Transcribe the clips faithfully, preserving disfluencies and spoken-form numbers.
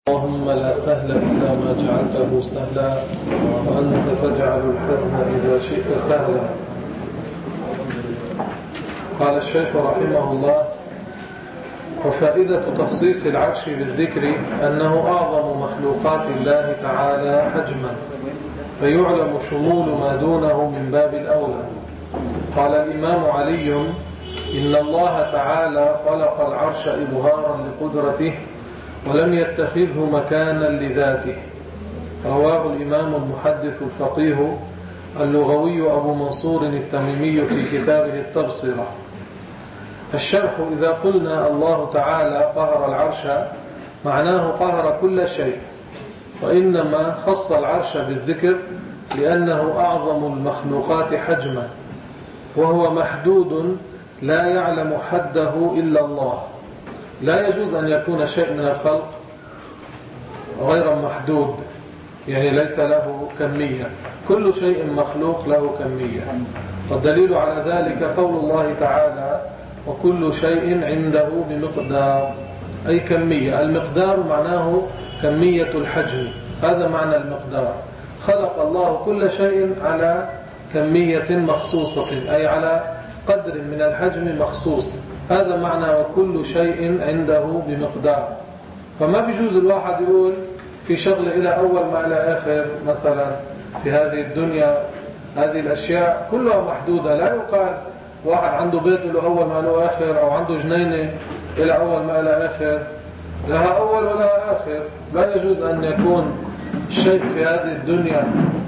اللهم لا سهل إلا ما جعلته سهلا وأنت تجعل الحزن إذا شئت سهلا. قال الشيخ رحمه الله: وفائدة تخصيص العرش بالذكر أنه أعظم مخلوقات الله تعالى حجما، فيعلم شمول ما دونه من باب الأولى. قال الإمام علي: إن الله تعالى خلق العرش إظهارا لقدرته ولم يتخذه مكانا لذاته. رواه الإمام المحدث الفقيه اللغوي أبو منصور التميمي في كتابه التبصرة. الشرح: إذا قلنا الله تعالى قهر العرش معناه قهر كل شيء، وإنما خص العرش بالذكر لأنه أعظم المخلوقات حجما، وهو محدود لا يعلم حده إلا الله. لا يجوز أن يكون شيء من الخلق غير محدود، يعني ليس له كمية. كل شيء مخلوق له كمية، والدليل على ذلك قول الله تعالى: وكل شيء عنده بمقدار، أي كمية. المقدار معناه كمية الحجم، هذا معنى المقدار. خلق الله كل شيء على كمية مخصوصة، أي على قدر من الحجم مخصوص، هذا معنى وكل شيء عنده بمقدار. فما بيجوز الواحد يقول في شغل إلى أول ما إلى آخر. مثلا في هذه الدنيا هذه الأشياء كلها محدودة، لا يقال واحد عنده بيت له أول ما له آخر، أو عنده جنينة إلى أول ما إلى آخر، لها أول ولها آخر. لا يجوز أن يكون شيء في هذه الدنيا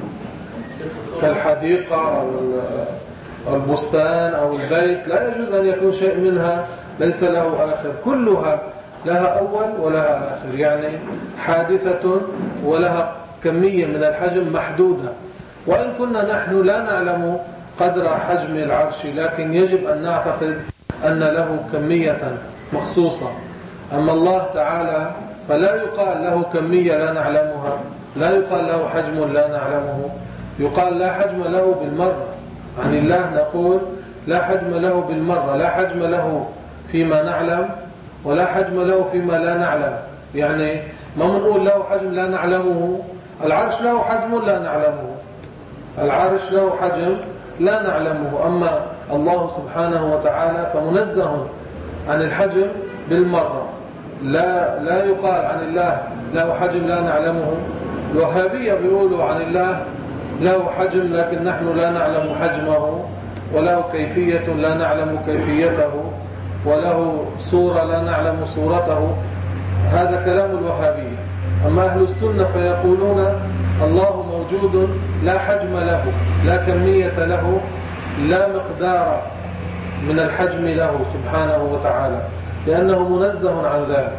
كالحديقة أو البستان أو البيت، لا يجوز أن يكون شيء منها ليس له آخر. كلها لها أول ولها آخر، يعني حادثة ولها كمية من الحجم محدودة. وإن كنا نحن لا نعلم قدر حجم العرش، لكن يجب أن نعتقد أن له كمية مخصوصة. أما الله تعالى فلا يقال له كمية لا نعلمها، لا يقال له حجم لا نعلمه، يقال لا حجم له بالمرة. عن الله نقول لا حجم له بالمرة، لا حجم له فيما نعلم ولا حجم له فيما لا نعلم. يعني ما منقول له حجم لا نعلمه. العرش له حجم لا نعلمه، العرش له حجم لا نعلمه. أما الله سبحانه وتعالى فمنزه عن الحجم بالمرة. لا لا يقال عن الله له حجم لا نعلمه. الوهابية بيقولوا عن الله له حجم لكن نحن لا نعلم حجمه، وله كيفية لا نعلم كيفيته، وله صورة لا نعلم صورته. هذا كلام الوهابية. أما أهل السنة فيقولون الله موجود لا حجم له، لا كمية له، لا مقدار من الحجم له سبحانه وتعالى، لأنه منزه عن ذلك.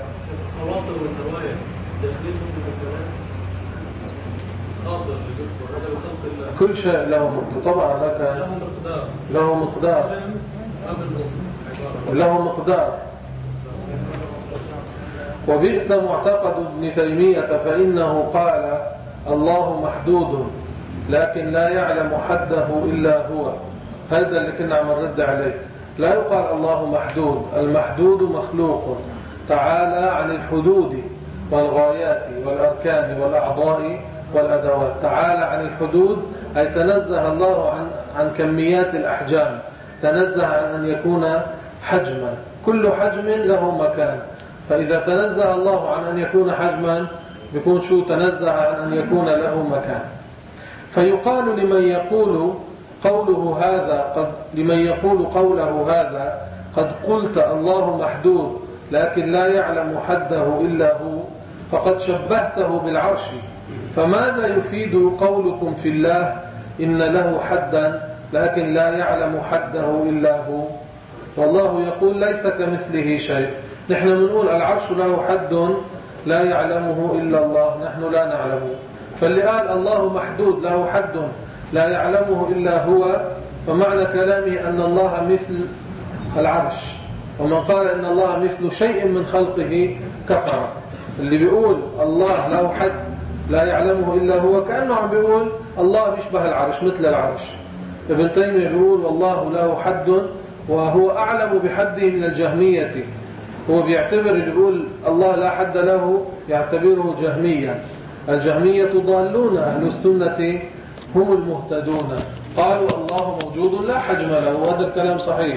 كل شيء له مقدار. طبعا لك له مقدار، له مقدار. وبئس معتقد ابن تيمية، فإنه قال الله محدود لكن لا يعلم حده إلا هو. هذا اللي كنا عم نرد عليه. لا يقال الله محدود، المحدود مخلوق تعالى عن الحدود والغايات والأركان والأعضاء والأدوات. تعالى عن الحدود أي تنزه الله عن عن كميات الأحجام، تنزه عن أن يكون حجما. كل حجم له مكان، فإذا تنزه الله عن أن يكون حجما بيكون شو؟ تنزه عن أن يكون له مكان. فيقال لمن يقول قوله هذا قد لمن يقول قوله هذا قد قلت الله محدود لكن لا يعلم حده إلا هو، فقد شبهته بالعرش. فماذا يفيد قولكم في الله إن له حدا لكن لا يعلم حده إلا هو؟ والله يقول ليس كمثله شيء. نحن بنقول العرش له حد لا يعلمه إلا الله، نحن لا نعلمه. فاللي قال الله محدود له حد لا يعلمه إلا هو، فمعنى كلامه أن الله مثل العرش. ومن قال إن الله مثل شيء من خلقه كفر. اللي بيقول الله له حد لا يعلمه إلا هو كأنه عم بيقول الله يشبه العرش مثل العرش. ابن تيمية بيقول والله له حد وهو أعلم بحده من الجهمية، هو بيعتبر اللي يقول الله لا حد له يعتبره جهميا. الجهمية ضالون، أهل السنة هم المهتدون، قالوا الله موجود لا حجم له، وهذا الكلام صحيح.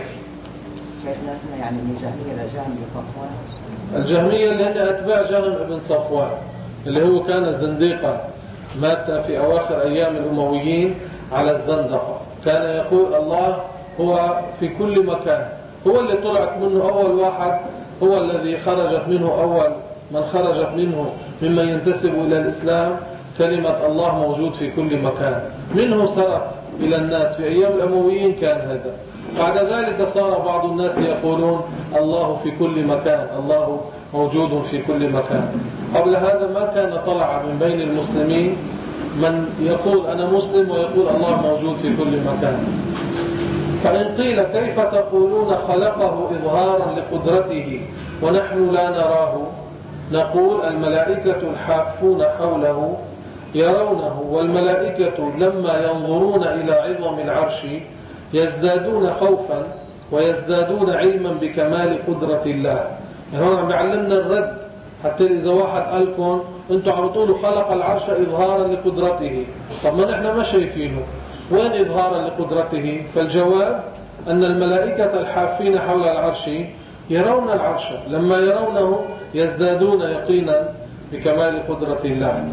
يعني من الجهمية لجهم بن صفوان، الجهمية اللي هي أتباع جهم بن صفوان اللي هو كان زنديقا، مات في أواخر أيام الأمويين على الزندقة. كان يقول الله هو في كل مكان، هو اللي طلعت منه أول واحد، هو الذي خرجت منه أول من خرجت منه ممن ينتسب إلى الإسلام كلمة الله موجود في كل مكان، منه سرت إلى الناس في أيام الأمويين كان هذا. بعد ذلك صار بعض الناس يقولون الله في كل مكان، الله موجود في كل مكان. قبل هذا ما كان طلع من بين المسلمين من يقول أنا مسلم ويقول الله موجود في كل مكان. فإن قيل كيف تقولون خلقه إظهارا لقدرته ونحن لا نراه، نقول الملائكة الحافون حوله يرونه، والملائكة لما ينظرون إلى عظم العرش يزدادون خوفا ويزدادون علما بكمال قدرة الله. يعني هنا بيعلمنا الرد، حتى إذا واحد قالكم أنتوا عرضوا خلق العرش إظهارا لقدرته، طب ما نحن ما شايفينه، وين إظهارا لقدرته؟ فالجواب أن الملائكة الحافين حول العرش يرون العرش، لما يرونه يزدادون يقينا بكمال قدرة الله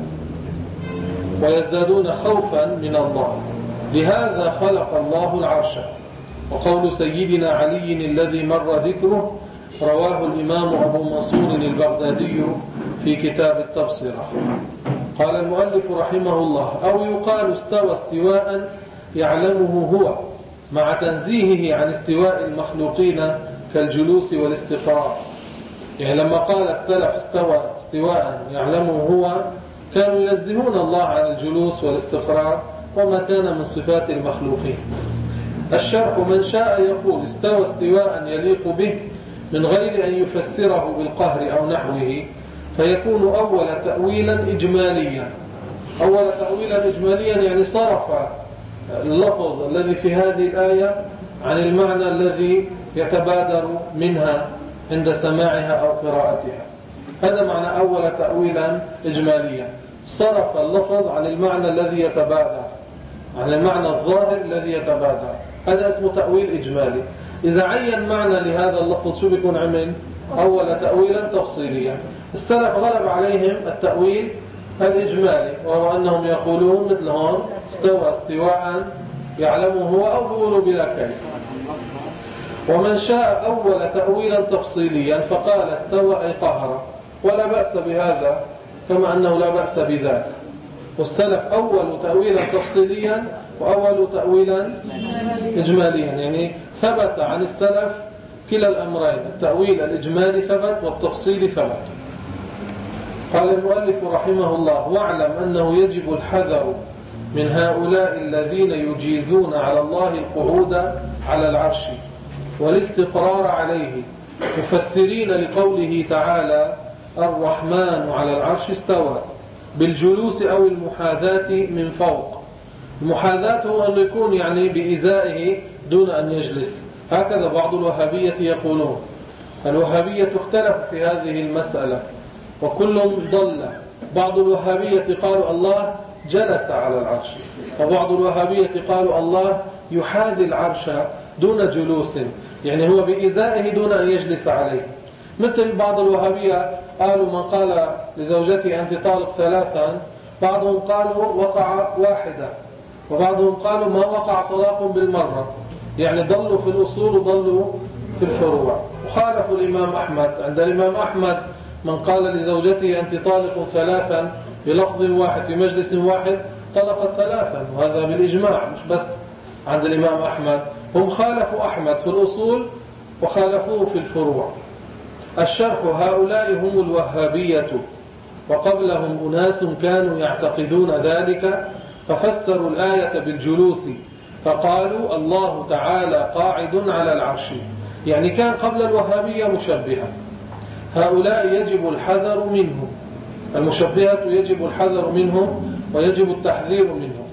ويزدادون خوفا من الله، لهذا خلق الله العرش. وقول سيدنا علي الذي مر ذكره رواه الإمام أبو منصور البغدادي في كتاب التبصرة. قال المؤلف رحمه الله: أو يقال استوى استواء يعلمه هو مع تنزيهه عن استواء المخلوقين كالجلوس والاستقرار. يعني لما قال السلف استوى استواء يعلمه هو، كانوا ينزهون الله عن الجلوس والاستقرار وما كان من صفات المخلوقين. الشرح: من شاء يقول استوى استواء يليق به من غير أن يفسره بالقهر أو نحوه، فيكون أول تأويلا إجماليا. أول تأويلا إجماليا يعني صرف اللفظ الذي في هذه الآية عن المعنى الذي يتبادر منها عند سماعها أو قراءتها. هذا معنى أول تأويلا إجماليا، صرف اللفظ عن المعنى الذي يتبادر، عن المعنى الظاهر الذي يتبادر، هذا اسمه تأويل إجمالي. إذا عين معنى لهذا اللفظ شو بيكون عمل؟ أول تأويلا تفصيليا. السلف غلب عليهم التأويل الإجمالي، وهو أنهم يقولون مثل هون استوى استواء يعلمه هو، أو بيقولوا بلا كيف. ومن شاء أول تأويلا تفصيليا فقال استوى أي قهر، ولا بأس بهذا كما أنه لا بأس بذلك. والسلف أول تأويلا تفصيليا وأول تأويلا إجماليا، يعني ثبت عن السلف كلا الأمرين، التأويل الإجمالي ثبت والتفصيلي ثبت. قال المؤلف رحمه الله: واعلم أنه يجب الحذر من هؤلاء الذين يجيزون على الله القعود على العرش والاستقرار عليه، مفسرين لقوله تعالى الرحمن على العرش استوى بالجلوس أو المحاذاة من فوق. المحاذاة هو أن يكون يعني بإزائه دون أن يجلس، هكذا بعض الوهابية يقولون. الوهابية اختلف في هذه المسألة وكل ضل. بعض الوهابية قالوا الله جلس على العرش، وبعض الوهابية قالوا الله يحاذي العرش دون جلوس، يعني هو بإزائه دون أن يجلس عليه. مثل بعض الوهابية قالوا من قال لزوجته أنت طالق ثلاثا، بعضهم قالوا وقع واحدة، وبعضهم قالوا ما وقع طلاق بالمرة، يعني ضلوا في الأصول وضلوا في الفروع. وخالفوا الإمام أحمد. عند الإمام أحمد من قال لزوجته أنت طالق ثلاثا بلفظ واحد في مجلس واحد طلقت ثلاثا، وهذا بالإجماع مش بس عند الإمام أحمد. هم خالفوا أحمد في الأصول وخالفوه في الفروع. الشرح: هؤلاء هم الوهابية، وقبلهم أناس كانوا يعتقدون ذلك ففسروا الآية بالجلوس، فقالوا الله تعالى قاعد على العرش، يعني كان قبل الوهابية مشبهة. هؤلاء يجب الحذر منهم، المشبهة يجب الحذر منهم ويجب التحذير منهم.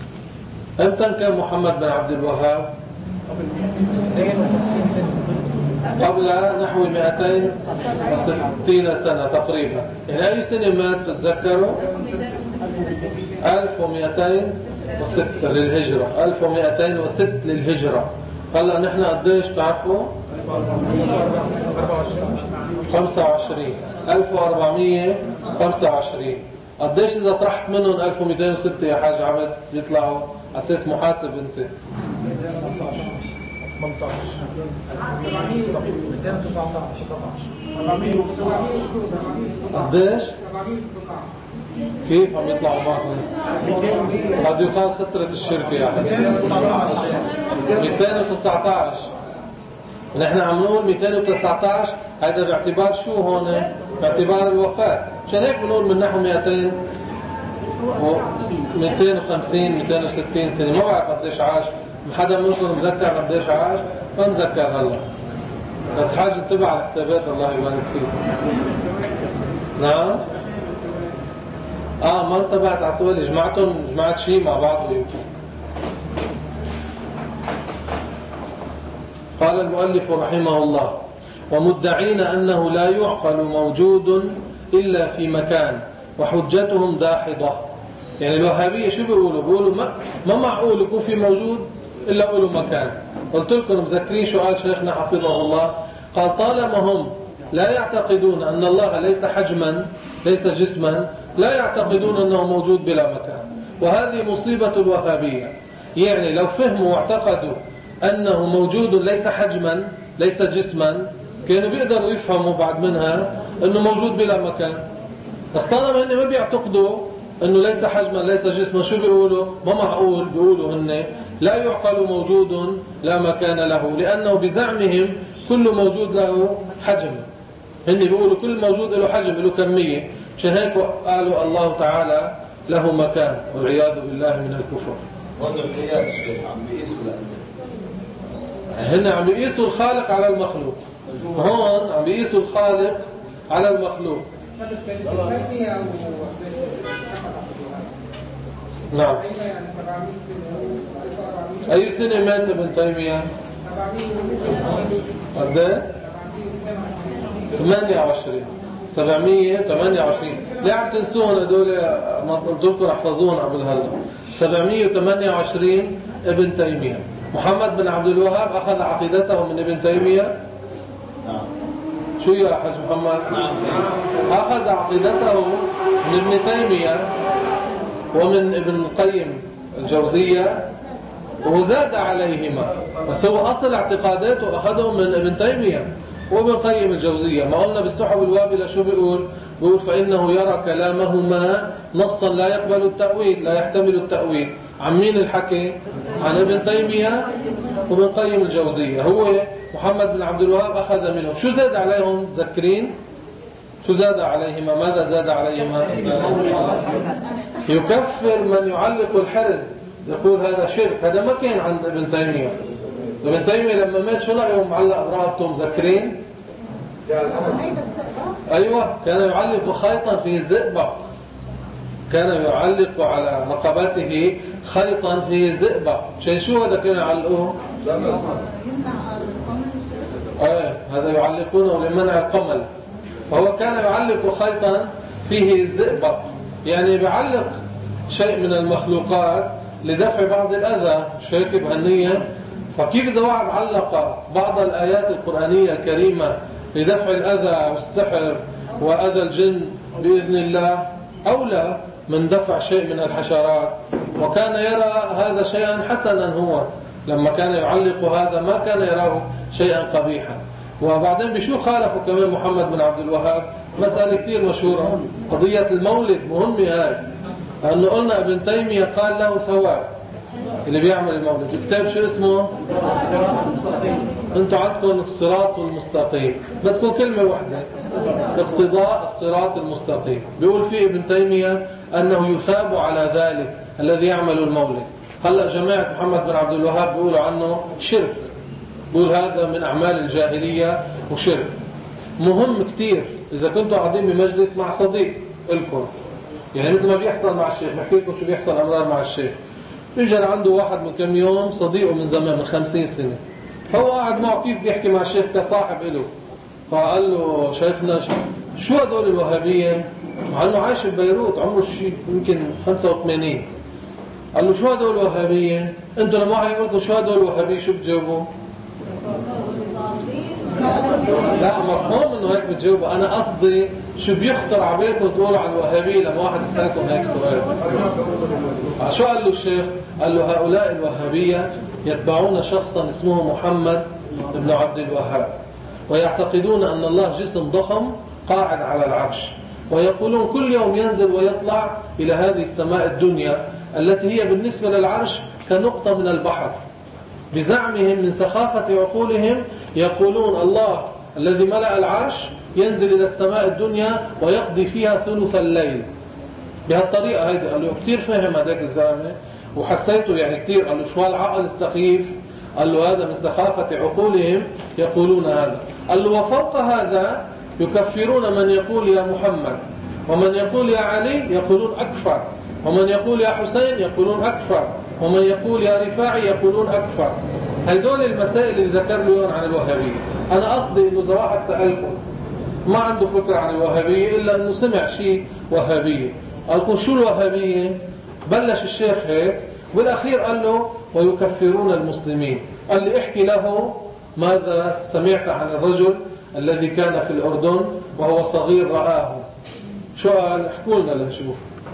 أمتى كان محمد بن عبد الوهاب؟ قبل نحو مئتين وستين سنة تقريبا. يعني أي سنة مات تتذكروا؟ ألف ومئتين وستة للهجرة. ألف ومئتين وستة للهجرة. هلأ نحن قديش تعرفوا؟ خمسة وعشرين. ألف وأربعمية وخمسة وعشرين. قديش إذا طرحت منهم ألف ومئتين وستة يا حاج عبد يطلعوا؟ على أساس محاسب أنت. قديش؟ كيف عم يطلعوا معهم؟ قد يقال خسرت الشركة يا حاج. مئتين وتسعة عشر. نحن عم نقول مئتين وتسعة عشر. هذا باعتبار شو هون؟ باعتبار الوفاة. عشان هيك بنقول من نحو مئتين ومئتين وخمسين مئتين وستين سنة. ما بعرف قديش عاش. حدا منكم مذكر قديش عاش؟ ما مذكر هلا. بس حاج انتبه على الحسابات الله يبارك فيك. نعم. اه ما انتبهت على سؤالي. جمعتهم جمعت شيء مع بعض يمكن. قال المؤلف رحمه الله: ومدعين أنه لا يعقل موجود إلا في مكان وحجتهم داحضة. يعني الوهابية شو بيقولوا؟ بيقولوا ما, ما معقول يكون في موجود إلا قولوا مكان. قلت لكم مذكرين شو قال شيخنا حفظه الله؟ قال طالما هم لا يعتقدون أن الله ليس حجما ليس جسما، لا يعتقدون أنه موجود بلا مكان. وهذه مصيبة الوهابية. يعني لو فهموا واعتقدوا أنه موجود ليس حجما ليس جسما، كانوا بيقدروا يفهموا بعد منها أنه موجود بلا مكان. بس طالما هن ما بيعتقدوا أنه ليس حجما ليس جسما، شو بيقولوا؟ ما معقول. بيقولوا هن لا يعقل موجود لا مكان له، لأنه بزعمهم كل موجود له حجم. هن بيقولوا كل موجود له حجم له كمية. عشان هيك قالوا الله تعالى له مكان، والعياذ بالله من الكفر. هذا القياس شيخ عم بيقيسوا هن عم بيقيسوا الخالق على المخلوق. هون عم بيقيسوا الخالق على المخلوق. نعم. أي سنة مات ابن تيمية؟ قد ثمانية وعشرين. سبعمية وثمانية وعشرين. ليه عم تنسون هدول؟ ما قلت لكم احفظون قبل هلا. سبعمية وثمانية وعشرين ابن تيمية. محمد بن عبد الوهاب أخذ عقيدته من ابن تيمية. نعم. شو يا حاج محمد؟ نعم. أخذ عقيدته من ابن تيمية ومن ابن القيم الجوزية وزاد عليهما. بس هو أصل اعتقاداته أخذهم من ابن تيمية وابن القيم الجوزية. ما قلنا بالسحب الوابلة شو بيقول؟ بيقول فإنه يرى كلامهما نصا لا يقبل التأويل لا يحتمل التأويل. عن مين الحكي؟ عن ابن تيمية وابن القيم الجوزية. هو محمد بن عبد الوهاب أخذ منهم. شو زاد عليهم؟ ذكرين شو زاد عليهما؟ ماذا زاد عليهما؟ يكفر من يعلق الحرز، يقول هذا شرك. هذا ما كان عند ابن تيمية. ابن تيمية لما مات شو لقيهم معلق برقبته؟ مذكرين؟ أيوة، كان يعلق خيطا فيه الزئبق. كان يعلق على رقبته خيطا فيه الزئبق. شيء شو هذا كانوا يعلقوه؟ ايه هذا يعلقونه لمنع القمل. فهو كان يعلق خيطا فيه الزئبق، يعني بيعلق شيء من المخلوقات لدفع بعض الأذى. شيك بهالنية. فكيف إذا واحد علق بعض الآيات القرآنية الكريمة لدفع الأذى والسحر وأذى الجن بإذن الله أولى من دفع شيء من الحشرات. وكان يرى هذا شيئا حسنا. هو لما كان يعلق هذا ما كان يراه شيئا قبيحا. وبعدين بشو خالفوا كمان محمد بن عبد الوهاب؟ مسألة كثير مشهورة، قضية المولد. مهمة هاي، لأنه قلنا ابن تيمية قال له ثواب اللي بيعمل المولد. الكتاب شو اسمه؟ انتوا عندكم الصراط المستقيم، بدكم كلمة واحدة، اقتضاء الصراط المستقيم. بيقول فيه ابن تيمية أنه يثاب على ذلك الذي يعمل المولد. هلأ جماعة محمد بن عبد الوهاب بيقولوا عنه شرك. بيقول هذا من أعمال الجاهلية وشرك. مهم كتير إذا كنتوا قاعدين بمجلس مع صديق لكم، يعني مثل ما بيحصل مع الشيخ. بحكي لكم شو بيحصل أمرار مع الشيخ. اجى عنده واحد من كم يوم صديقه من زمان من خمسين سنة، هو قاعد معه كيف بيحكي مع الشيخ كصاحب له، فقال له شيخنا شو هدول الوهابية؟ مع انه عايش ببيروت عمره شيء يمكن خمسة وثمانين. قال له شو هدول الوهابية؟ انتوا لما واحد يقول لكم شو هدول الوهابية شو بتجاوبوا؟ لا مفهوم انه هيك بتجاوبوا، انا قصدي شو بيخطر على بالكم تقولوا عن الوهابية لما واحد يسألكم هيك سؤال. شو قال له الشيخ؟ قال له هؤلاء الوهابية يتبعون شخصا اسمه محمد بن عبد الوهاب، ويعتقدون أن الله جسم ضخم قاعد على العرش، ويقولون كل يوم ينزل ويطلع إلى هذه السماء الدنيا التي هي بالنسبة للعرش كنقطة من البحر. بزعمهم من سخافة عقولهم يقولون الله الذي ملأ العرش ينزل إلى السماء الدنيا ويقضي فيها ثلث الليل. بهالطريقة هيدا قال له كتير فهم هذاك الزلمة وحسيته يعني كتير. قال له شو العقل السخيف؟ قال له هذا من سخافة عقولهم يقولون هذا. قال له وفوق هذا يكفرون من يقول يا محمد، ومن يقول يا علي يقولون أكفر، ومن يقول يا حسين يقولون أكفر، ومن يقول يا رفاعي يقولون أكفر. هيدول المسائل اللي ذكر لهم عن الوهابية. أنا قصدي إنه إذا واحد سألكم ما عنده فكرة عن الوهابية إلا إنه سمع شيء وهابية، قال لكم شو الوهابية؟ بلش الشيخ هيك والأخير قال له ويكفرون المسلمين. قال لي احكي له ماذا سمعت عن الرجل الذي كان في الأردن وهو صغير رآه. شو قال؟ احكوا لنا لنشوف.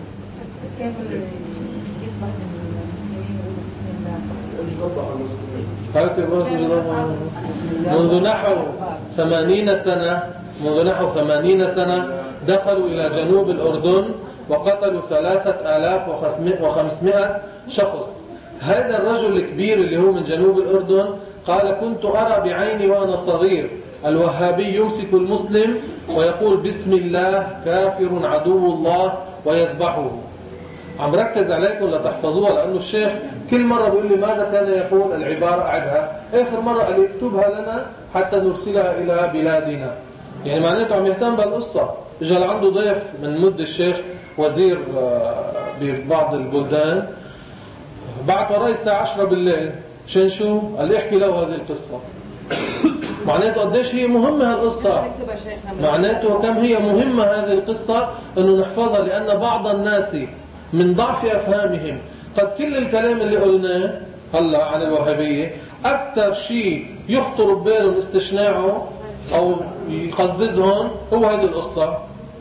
منذ نحو ثمانين سنة منذ نحو ثمانين سنة دخلوا إلى جنوب الأردن وقتلوا ثلاثة آلاف وخمسمائة شخص. هذا الرجل الكبير اللي هو من جنوب الأردن قال كنت أرى بعيني وأنا صغير الوهابي يمسك المسلم ويقول بسم الله كافر عدو الله ويذبحه. عم ركز عليكم لتحفظوها لأنه الشيخ كل مرة بيقول لي ماذا كان يقول العبارة أعدها. آخر مرة قال لي اكتبها لنا حتى نرسلها إلى بلادنا. يعني معناته عم يهتم بالقصة. إجا عنده ضيف من مد الشيخ وزير ببعض البلدان بعد وراي الساعة عشرة بالليل شان شو؟ قال لي احكي له هذه القصة. معناته قديش هي مهمة هالقصة، معناته كم هي مهمة هذه القصة انه نحفظها، لأن بعض الناس من ضعف أفهامهم قد كل الكلام اللي قلناه هلا عن الوهابية أكثر شيء يخطر ببالهم استشناعه أو يقززهم هو هذه القصة.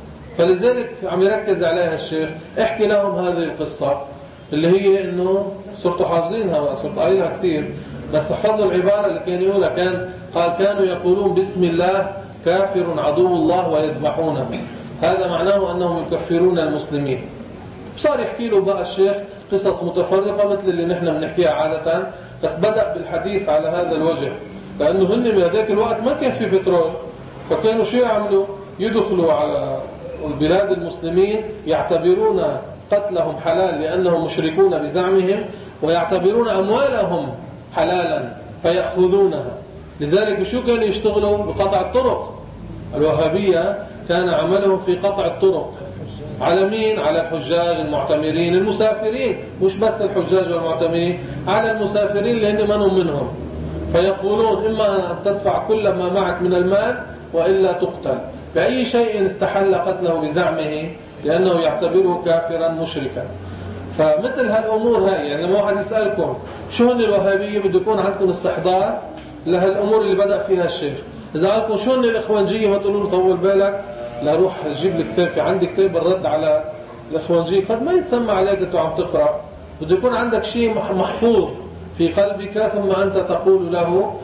فلذلك عم يركز عليها الشيخ. احكي لهم هذه القصة اللي هي انه صرتوا حافظينها صرتوا قايلها كثير، بس احفظوا العبارة اللي كان يقولها. كان قال كانوا يقولون بسم الله كافر عدو الله ويذبحونه. هذا معناه أنهم يكفرون المسلمين. صار يحكي له بقى الشيخ قصص متفرقة مثل اللي نحن بنحكيها عادة، بس بدأ بالحديث على هذا الوجه لأنه هن بهذاك الوقت ما كان في بترول، فكانوا شو يعملوا؟ يدخلوا على البلاد المسلمين يعتبرون قتلهم حلال لأنهم مشركون بزعمهم، ويعتبرون أموالهم حلالا فيأخذونها. لذلك شو كانوا يشتغلوا؟ بقطع الطرق. الوهابية كان عملهم في قطع الطرق. على مين؟ على الحجاج المعتمرين المسافرين، مش بس الحجاج والمعتمرين، على المسافرين لأن منهم منهم. فيقولون إما أن تدفع كل ما معك من المال وإلا تقتل بأي شيء استحل قتله بزعمه لأنه يعتبره كافرا مشركا. فمثل هالأمور هاي يعني لما واحد يسألكم شو هن الوهابية بده يكون عندكم استحضار لهالأمور اللي بدأ فيها الشيخ. إذا قالكم شو هن الإخوانجية ما تقولوا له طول بالك لا روح جيب لي كتاب، في عندي كتاب الرد على الإخوانجية قد ما يتسمى عليك أنت عم تقرأ. بده يكون عندك شيء محفوظ في قلبك ثم أنت تقول له،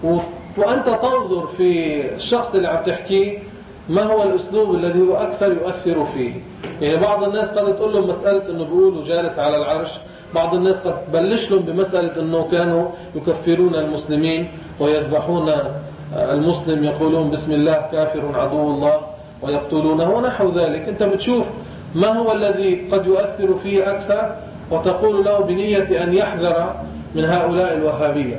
وأنت تنظر في الشخص اللي عم تحكيه ما هو الأسلوب الذي هو أكثر يؤثر فيه. يعني بعض الناس قد تقول لهم مسألة أنه بيقولوا جالس على العرش، بعض الناس قد تبلش لهم بمسألة أنه كانوا يكفرون المسلمين ويذبحون المسلم يقولون بسم الله كافر عدو الله ويقتلونه ونحو ذلك. أنت بتشوف ما هو الذي قد يؤثر فيه أكثر وتقول له بنية أن يحذر من هؤلاء الوهابية.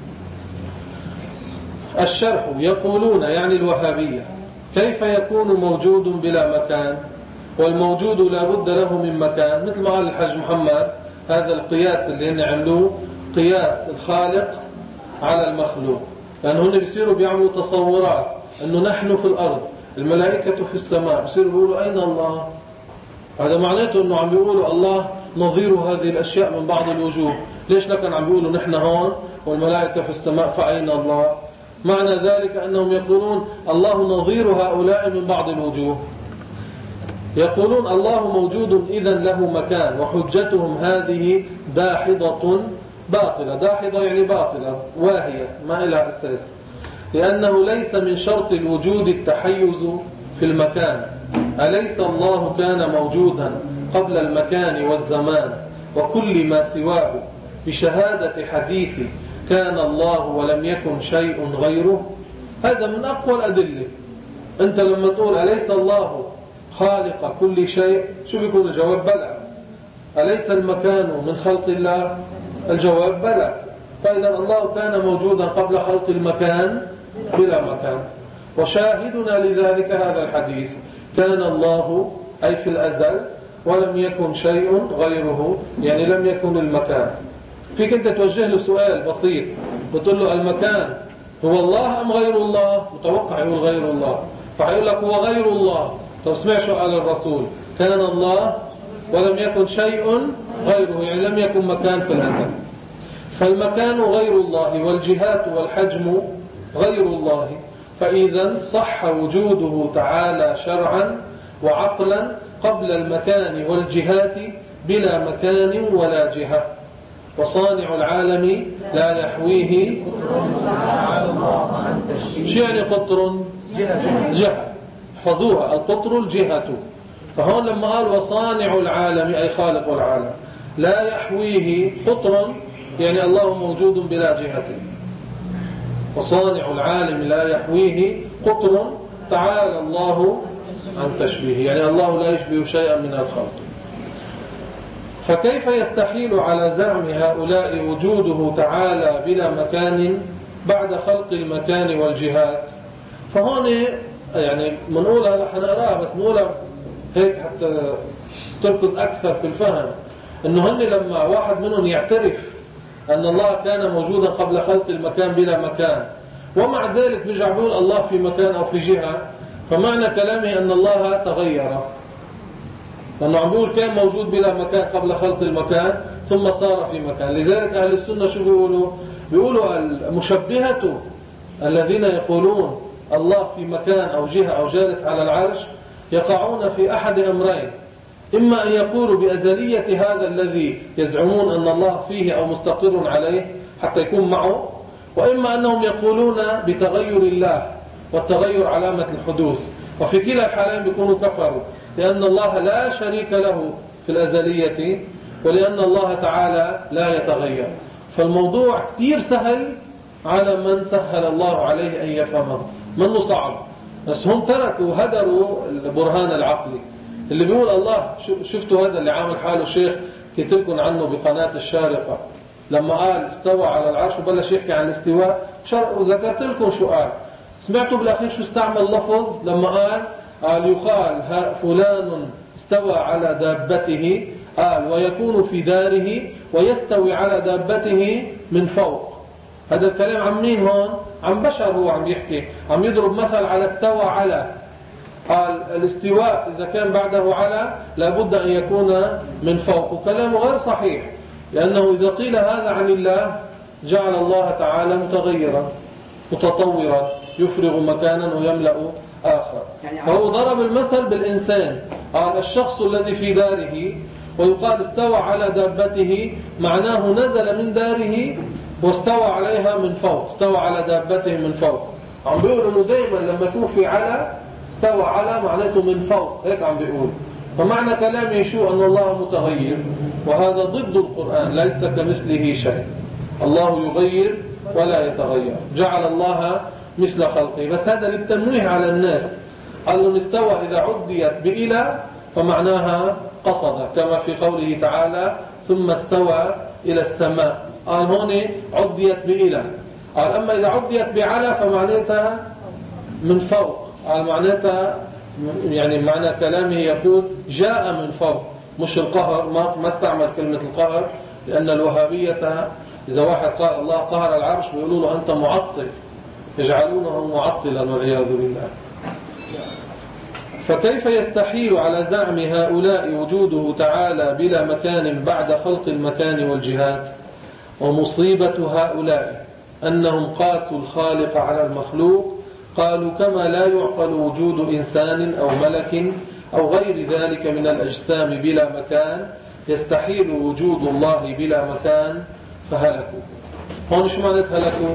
الشرح يقولون يعني الوهابية كيف يكون موجود بلا مكان؟ والموجود لا بد له من مكان، مثل ما قال الحاج محمد هذا القياس اللي هن عملوه قياس الخالق على المخلوق، لأن هن بيصيروا بيعملوا تصورات أنه نحن في الأرض، الملائكة في السماء، بيصيروا بيقولوا أين الله؟ هذا معناته أنه عم بيقولوا الله نظير هذه الأشياء من بعض الوجوه. ليش لكن عم بيقولوا نحن هون والملائكة في السماء فأين الله؟ معنى ذلك أنهم يقولون الله نظير هؤلاء من بعض الوجوه. يقولون الله موجود إذن له مكان، وحجتهم هذه داحضة باطلة. داحضة يعني باطلة واهية ما إلها أساس، لأنه ليس من شرط الوجود التحيز في المكان. أليس الله كان موجودا قبل المكان والزمان وكل ما سواه بشهادة حديث كان الله ولم يكن شيء غيره؟ هذا من أقوى الأدلة. أنت لما تقول أليس الله خالق كل شيء، شو بيكون الجواب؟ بلى. أليس المكان من خلق الله؟ الجواب بلى. فإذا الله كان موجودا قبل خلق المكان بلا مكان. وشاهدنا لذلك هذا الحديث، كان الله أي في الأزل ولم يكن شيء غيره، يعني لم يكن المكان. فيك أنت توجه له سؤال بسيط، بتقول له المكان هو الله أم غير الله؟ متوقع يقول غير الله، فحيقول لك هو غير الله. طب اسمع شو قال الرسول، كان الله ولم يكن شيء غيره، يعني لم يكن مكان في الأزل. فالمكان غير الله والجهات والحجم غير الله، فإذا صح وجوده تعالى شرعا وعقلا قبل المكان والجهات بلا مكان ولا جهة. وصانع العالم لا يحويه شو يعني قطر؟ جهة. احفظوها، القطر الجهة. فهون لما قال وصانع العالم أي خالق العالم لا يحويه قطر، يعني الله موجود بلا جهة. وصانع العالم لا يحويه قطر، تعالى الله عن تشبيه، يعني الله لا يشبه شيئا من الخلق. فكيف يستحيل على زعم هؤلاء وجوده تعالى بلا مكان بعد خلق المكان والجهات؟ فهون يعني منقولها حنقراها بس نقولها هيك حتى تركز أكثر في الفهم، إنه هن لما واحد منهم يعترف أن الله كان موجودا قبل خلق المكان بلا مكان، ومع ذلك بيرجع بيقول الله في مكان أو في جهة، فمعنى كلامه أن الله تغير، لأنه عم بيقول كان موجود بلا مكان قبل خلق المكان ثم صار في مكان. لذلك أهل السنة شو بيقولوا؟ بيقولوا المشبهة الذين يقولون الله في مكان أو جهة أو جالس على العرش يقعون في أحد أمرين، إما أن يقولوا بأزلية هذا الذي يزعمون أن الله فيه أو مستقر عليه حتى يكون معه، وإما أنهم يقولون بتغير الله، والتغير علامة الحدوث، وفي كلا الحالين بيكونوا كفروا، لأن الله لا شريك له في الأزلية، ولأن الله تعالى لا يتغير. فالموضوع كتير سهل على من سهل الله عليه أن يفهمه، منه صعب، بس هم تركوا هدروا البرهان العقلي اللي بيقول الله. شفتوا هذا اللي عامل حاله شيخ كتب لكم عنه بقناة الشارقة، لما قال استوى على العرش وبلش يحكي عن الاستواء، وذكرت لكم شو قال. سمعتوا بالأخير شو استعمل لفظ لما قال قال يقال فلان استوى على دابته، قال ويكون في داره ويستوي على دابته من فوق. هذا الكلام عن مين هون؟ عن بشر. هو عم يحكي، عم يضرب مثل على استوى على. قال الاستواء إذا كان بعده على لابد أن يكون من فوق، وكلامه غير صحيح، لأنه إذا قيل هذا عن الله جعل الله تعالى متغيرا متطورا يفرغ مكانا ويملأ آخر. فهو ضرب المثل بالإنسان، قال الشخص الذي في داره، ويقال استوى على دابته، معناه نزل من داره واستوى عليها من فوق، استوى على دابته من فوق. عم بيقول انه دائما لما توفي على استوى على معناته من فوق، هيك عم بيقول. فمعنى كلامه شو؟ أن الله متغير، وهذا ضد القرآن، ليس كمثله شيء. الله يغير ولا يتغير، جعل الله مثل خلقه. بس هذا للتنويه على الناس. قال له استوى إذا عديت بإلى فمعناها قصد، كما في قوله تعالى ثم استوى إلى السماء، قال هون عديت بإلى. قال أما إذا عديت بعلى فمعناتها من فوق، قال معناتها يعني معنى كلامه يقول جاء من فوق، مش القهر. ما ما استعمل كلمة القهر، لأن الوهابية إذا واحد قال الله قهر العرش بيقولوا له أنت معطل، يجعلونه معطلا والعياذ بالله. فكيف يستحيل على زعم هؤلاء وجوده تعالى بلا مكان بعد خلق المكان والجهات؟ ومصيبة هؤلاء أنهم قاسوا الخالق على المخلوق، قالوا كما لا يعقل وجود إنسان أو ملك أو غير ذلك من الأجسام بلا مكان يستحيل وجود الله بلا مكان، فهلكوا. هون شو معنى هلكوا؟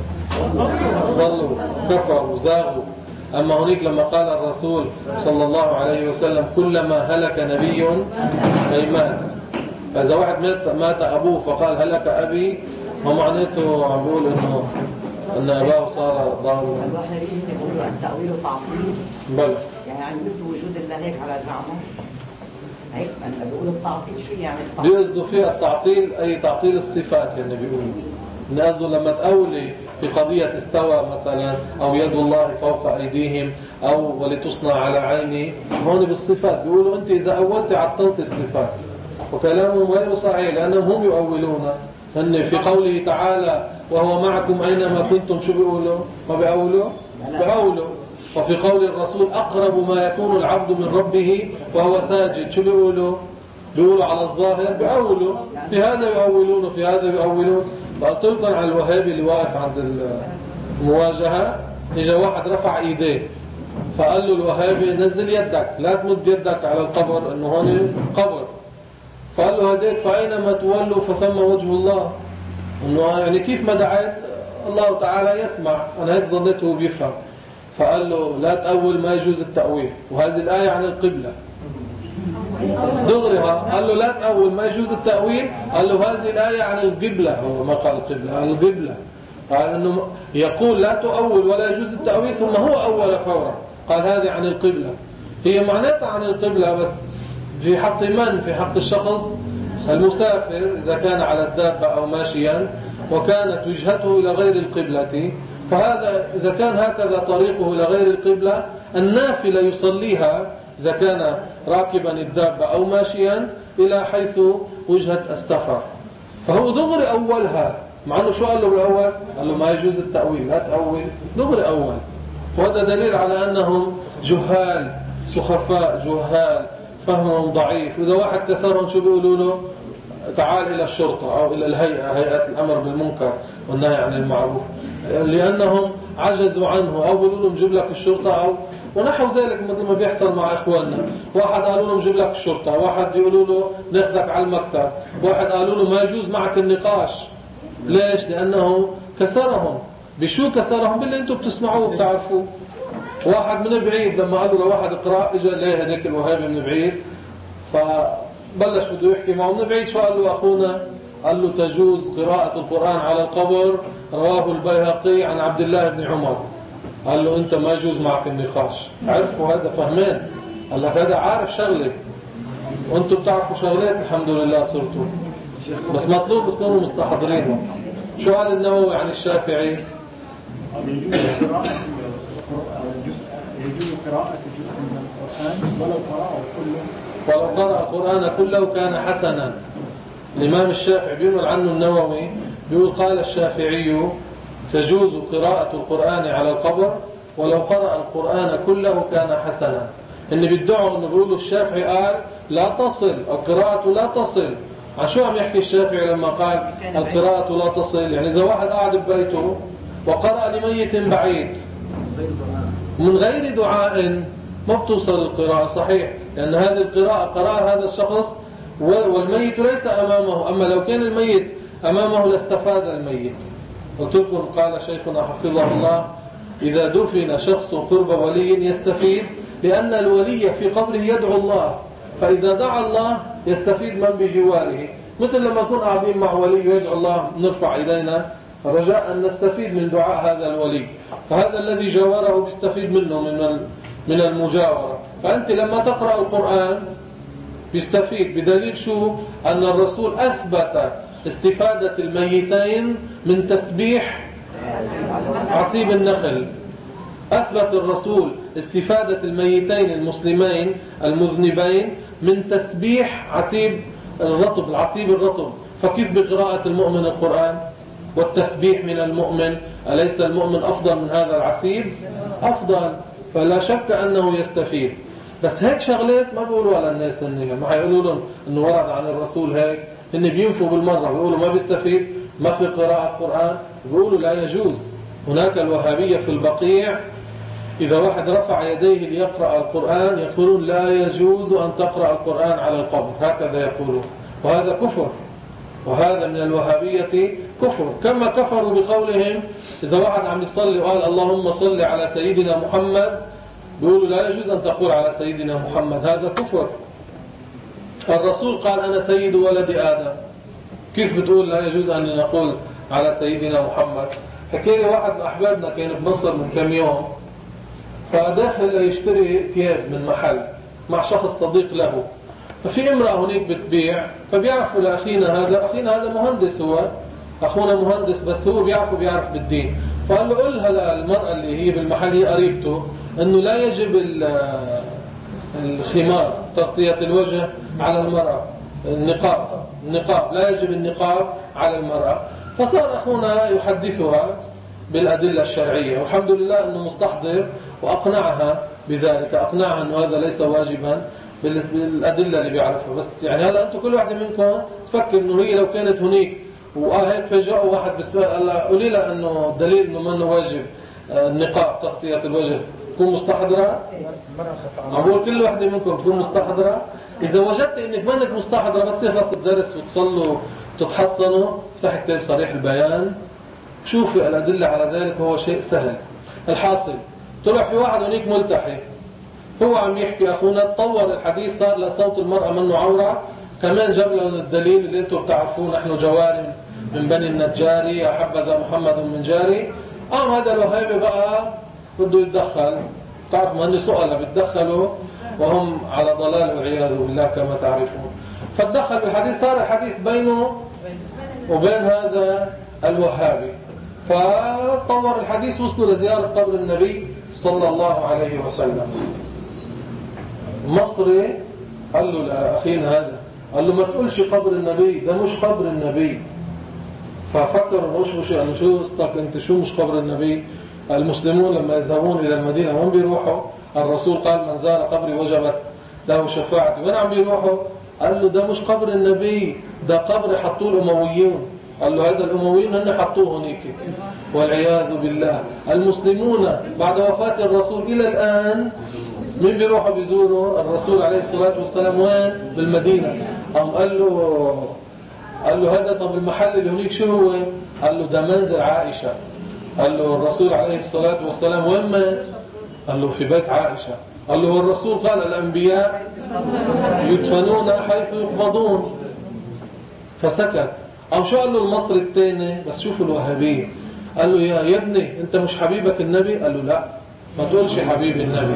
ضلوا، كفروا، زاغوا. أما هناك لما قال الرسول صلى الله عليه وسلم كلما هلك نبي أي مات، فإذا واحد مات, مات أبوه فقال هلك أبي، ما معناته عم بقول إنه أن أباه صار ضالا. الواحد يقولوا التأويل والتعطيل بل يعني مثل وجود الله هيك على زعمه هيك أنا بقول التعطيل شو يعني التعطيل؟ بيقصدوا فيها التعطيل أي تعطيل الصفات، يعني بيقولوا إن قصده لما تقولي في قضية استوى مثلا أو يد الله فوق أيديهم أو ولتصنع على عيني، هون بالصفات بيقولوا أنت إذا أولت عطلت الصفات، وكلامهم غير صحيح لأنهم هم يؤولون. أن في قوله تعالى وهو معكم أينما كنتم شو بيقولوا؟ ما بيقولوا؟ بيقولوا. وفي قول الرسول أقرب ما يكون العبد من ربه وهو ساجد شو بيقولوا؟ بيقولوا على الظاهر بيقولوا، في هذا يؤولون وفي هذا يؤولون. قلت لكم على الوهابي اللي واقف عند المواجهة، إجا واحد رفع إيديه فقال له الوهابي نزل يدك، لا تمد يدك على القبر إنه هون قبر. فقال له هديك فأينما تولوا فثم وجه الله، إنه يعني كيف ما دعيت الله تعالى يسمع، أنا هيك ظنيته بيفهم. فقال له لا تأول ما يجوز التأويل، وهذه الآية عن القبلة دغرها. قال له لا تأول ما يجوز التأويل، قال له هذه الآية عن القبلة، هو ما قال القبلة عن القبلة. قال إنه يقول لا تؤول ولا يجوز التأويل ثم هو أول فورا، قال هذه عن القبلة. هي معناتها عن القبلة بس في حق من؟ في حق الشخص المسافر إذا كان على الدابة أو ماشيا وكانت وجهته إلى غير القبلة، فهذا إذا كان هكذا طريقه إلى غير القبلة النافلة يصليها إذا كان راكبا الدابة أو ماشيا إلى حيث وجهة السفر، فهو دغري أولها. مع أنه شو قال له بالأول؟ قال له ما يجوز التأويل، لا تأول، دغري أول. وهذا دليل على أنهم جهال سخفاء جهال فهمهم ضعيف. وإذا واحد كسرهم شو بيقولوا له؟ تعال إلى الشرطة أو إلى الهيئة، هيئة الأمر بالمنكر والنهي عن المعروف، لأنهم عجزوا عنه، أو بيقولوا لهم جيب لك الشرطة أو ونحو ذلك مثل ما بيحصل مع إخواننا. واحد قالوا لهم جيب لك الشرطة، واحد يقولوا له ناخذك على المكتب، واحد قالوا له ما يجوز معك النقاش. ليش؟ لأنه كسرهم. بشو كسرهم؟ باللي أنتم بتسمعوه وبتعرفوه. واحد من بعيد لما قالوا لواحد اقرأ اجى ليه هذيك الوهابي من بعيد، فبلش بده يحكي معه من بعيد. شو قال له أخونا؟ قال له تجوز قراءة القرآن على القبر، رواه البيهقي عن عبد الله بن عمر. قال له أنت ما يجوز معك النقاش. عرفوا هذا؟ فهمان. قال لك هذا عارف شغله وأنتم بتعرفوا شغلات الحمد لله صرتوا، بس مطلوب تكونوا مستحضرين. شو قال النووي عن الشافعي؟ يجوز قراءة جزء من القرآن ولو قرأه كله ولو قرأ القرآن كله كان حسنا. الإمام الشافعي بيقول عنه النووي، بيقول قال الشافعي تجوز قراءة القرآن على القبر ولو قرأ القرآن كله كان حسنا. إن بيدعوا إنه بيقولوا الشافعي قال لا تصل القراءة لا تصل. عن شو عم يحكي الشافعي لما قال القراءة لا تصل؟ يعني إذا واحد قاعد ببيته وقرأ لميت بعيد من غير دعاء ما بتوصل القراءة صحيح، لأن هذه القراءة قرأ هذا الشخص والميت ليس أمامه. أما لو كان الميت أمامه لاستفاد الميت. قلت لكم قال شيخنا حفظه الله إذا دفن شخص قرب ولي يستفيد، لأن الولي في قبره يدعو الله، فإذا دعا الله يستفيد من بجواره. مثل لما نكون قاعدين مع ولي ويدعو الله نرفع إلينا رجاء أن نستفيد من دعاء هذا الولي، فهذا الذي جاوره بيستفيد منه من من المجاورة. فأنت لما تقرأ القرآن بيستفيد. بدليل شو؟ أن الرسول أثبت استفادة الميتين من تسبيح عصيب النخل. أثبت الرسول استفادة الميتين المسلمين المذنبين من تسبيح عصيب الرطب، العصيب الرطب. فكيف بقراءة المؤمن القرآن والتسبيح من المؤمن؟ أليس المؤمن أفضل من هذا العسير؟ أفضل، فلا شك أنه يستفيد. بس هيك شغلات ما بيقولوا على الناس إنه ما هيقولوا لهم إنه ورد عن الرسول هيك، إن بينفوا بالمرة بيقولوا ما بيستفيد، ما في قراءة قرآن، بيقولوا لا يجوز. هناك الوهابية في البقيع إذا واحد رفع يديه ليقرأ القرآن يقولون لا يجوز أن تقرأ القرآن على القبر، هكذا يقولون، وهذا كفر، وهذا من الوهابية كفر. كما كفروا بقولهم إذا واحد عم يصلي وقال اللهم صل على سيدنا محمد بيقولوا لا يجوز أن تقول على سيدنا محمد، هذا كفر. الرسول قال أنا سيد ولد آدم، كيف بتقول لا يجوز أن نقول على سيدنا محمد؟ حكي لي واحد من أحبابنا كان بمصر من كم يوم، فداخل يشتري ثياب من محل مع شخص صديق له، ففي امرأة هناك بتبيع، فبيعرفوا لأخينا هذا، أخينا هذا مهندس، هو أخونا مهندس بس هو بيعرفه بيعرف بالدين، فقال له قلها للمرأة اللي هي بالمحل هي قريبته أنه لا يجب الخمار تغطية الوجه على المرأة، النقاب النقاب لا يجب النقاب على المرأة. فصار أخونا يحدثها بالأدلة الشرعية، والحمد لله أنه مستحضر وأقنعها بذلك، أقنعها أنه هذا ليس واجبا بالأدلة اللي بيعرفها. بس يعني هذا أنتم كل واحد منكم تفكر أنه هي لو كانت هناك وآه هيك فجأوا واحد بالسؤال قال لها قولي لها أنه الدليل أنه ما أنه واجب النقاب تغطية الوجه، تكون مستحضرة؟ أقول كل واحدة منكم تكون مستحضرة. إذا وجدت أنك ما أنك مستحضرة بس يخلص الدرس وتصلوا تتحصنوا افتح كتاب صريح البيان شوفي الأدلة على ذلك، هو شيء سهل. الحاصل طلع في واحد هناك ملتحي هو عم يحكي أخونا تطور الحديث صار لصوت المرأة منه عورة، كمان جاب لهم الدليل اللي انتم بتعرفوه نحن جوار من بني النجاري حبذا محمد من جاري. قام هذا الوهابي بقى بده يتدخل، تعرف مهندس سؤال بيتدخلوا وهم على ضلال والعياذ بالله كما تعرفون، فاتدخل بالحديث، صار الحديث بينه وبين هذا الوهابي، فطور الحديث وصلوا لزيارة قبر النبي صلى الله عليه وسلم. مصري قال له لأخينا هذا، قال له ما تقولش قبر النبي، ده مش قبر النبي. ففكر انه مش قال له شو قصتك انت، شو مش قبر النبي؟ المسلمون لما يذهبون الى المدينة وين بيروحوا؟ الرسول قال من زار قبري وجبت له شفاعتي، وين عم بيروحوا؟ قال له ده مش قبر النبي، ده قبر حطوه الأمويون. قال له هذا الأمويين هن حطوه هناك والعياذ بالله. المسلمون بعد وفاة الرسول إلى الآن مين بيروحوا بيزوروا الرسول عليه الصلاة والسلام؟ وين؟ بالمدينة. قام قال له قال له هذا طب المحل اللي هناك شو هو؟ قال له ده منزل عائشة. قال له الرسول عليه الصلاة والسلام وين مات؟ قال له في بيت عائشة. قال له الرسول قال الأنبياء يدفنون حيث يقبضون. فسكت. أو شو قال له المصري الثاني؟ بس شوفوا الوهابية، قال له يا يا ابني أنت مش حبيبك النبي؟ قال له لا ما تقولش حبيب النبي.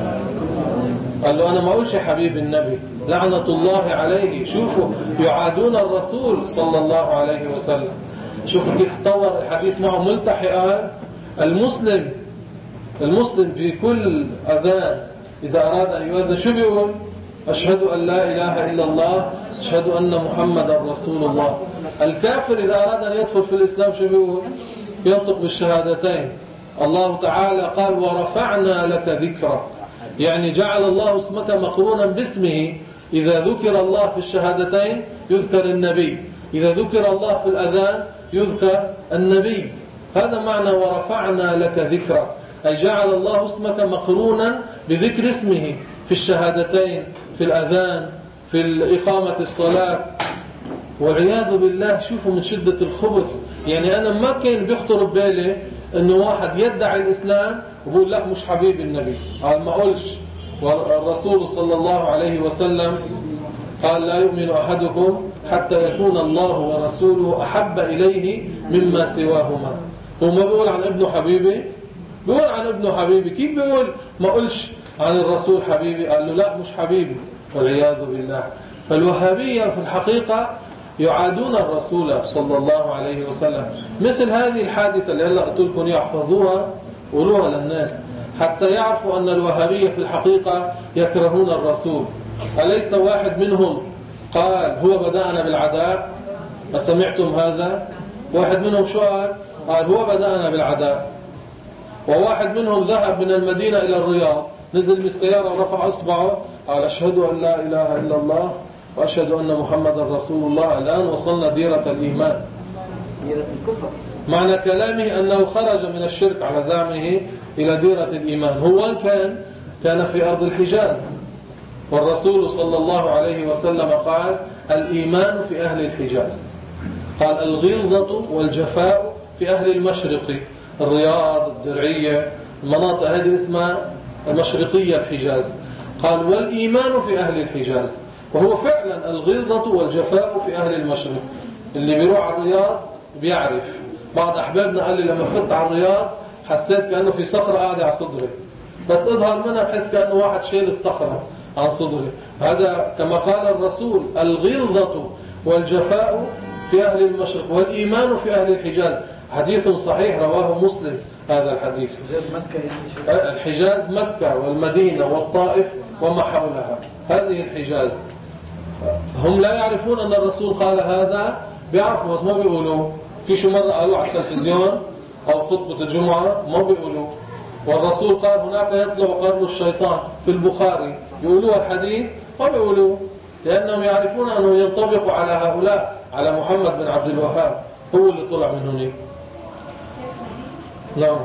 قال له أنا ما أقولش حبيب النبي، لعنة الله عليه. شوفوا يعادون الرسول صلى الله عليه وسلم. شوفوا كيف طور الحديث معه. ملتحي قال المسلم المسلم في كل أذان إذا أراد أن يؤذن شو بيقول؟ أشهد أن لا إله إلا الله أشهد أن محمدا رسول الله. الكافر إذا أراد أن يدخل في الإسلام شو بيقول؟ ينطق بالشهادتين. الله تعالى قال ورفعنا لك ذكرك، يعني جعل الله اسمك مقرونا باسمه. إذا ذكر الله في الشهادتين يذكر النبي، إذا ذكر الله في الأذان يذكر النبي. هذا معنى ورفعنا لك ذكرك، أي جعل الله اسمك مقرونا بذكر اسمه في الشهادتين، في الأذان، في إقامة الصلاة. والعياذ بالله شوفوا من شدة الخبث. يعني أنا ما كان بيخطر ببالي أنه واحد يدعي الإسلام ويقول لا مش حبيب النبي. قال ما قولش. والرسول صلى الله عليه وسلم قال لا يؤمن أحدكم حتى يكون الله ورسوله أحب إليه مما سواهما. هو ما بيقول عن ابنه حبيبي؟ بيقول عن ابنه حبيبي. كيف بيقول ما قولش عن الرسول حبيبي؟ قال له لا مش حبيبي والعياذ بالله. فالوهابية في الحقيقة يعادون الرسول صلى الله عليه وسلم. مثل هذه الحادثة اللي هلأ قلت لكم يحفظوها قولوها للناس حتى يعرفوا أن الوهابية في الحقيقة يكرهون الرسول. أليس واحد منهم قال هو بدأنا بالعداء؟ أسمعتم هذا؟ واحد منهم شو قال؟ قال هو بدأنا بالعداء. وواحد منهم ذهب من المدينة إلى الرياض، نزل من السيارة ورفع إصبعه قال أشهد أن لا إله إلا الله وأشهد أن محمد رسول الله، الآن وصلنا ديرة الإيمان. ديرة الكفر. معنى كلامه أنه خرج من الشرك على زعمه إلى ديرة الإيمان. هو كان كان في أرض الحجاز، والرسول صلى الله عليه وسلم قال الإيمان في أهل الحجاز، قال الغلظة والجفاء في أهل المشرق، الرياض، الدرعية، المناطق هذه اسمها المشرقية الحجاز. قال والإيمان في أهل الحجاز، وهو فعلا الغلظة والجفاء في أهل المشرق. اللي بيروح على الرياض بيعرف. بعض أحبابنا قال لي لما فت على الرياض حسيت كأنه في صخرة قاعدة على صدري، بس اظهر منها بحس كأنه واحد شيل الصخرة عن صدري. هذا كما قال الرسول الغلظة والجفاء في أهل المشرق والإيمان في أهل الحجاز. حديث صحيح رواه مسلم هذا الحديث. حجاز مكة يعني الحجاز مكة والمدينة والطائف وما حولها، هذه الحجاز. هم لا يعرفون أن الرسول قال هذا، بيعرفوا بس ما بيقولوا. في شو مرة قالوا على التلفزيون أو خطبة الجمعة ما بيقولوا. والرسول قال هناك يطلع قرن الشيطان في البخاري، يقولوا الحديث ما بيقولوا، لأنهم يعرفون أنه ينطبق على هؤلاء، على محمد بن عبد الوهاب هو اللي طلع من هناك. نعم.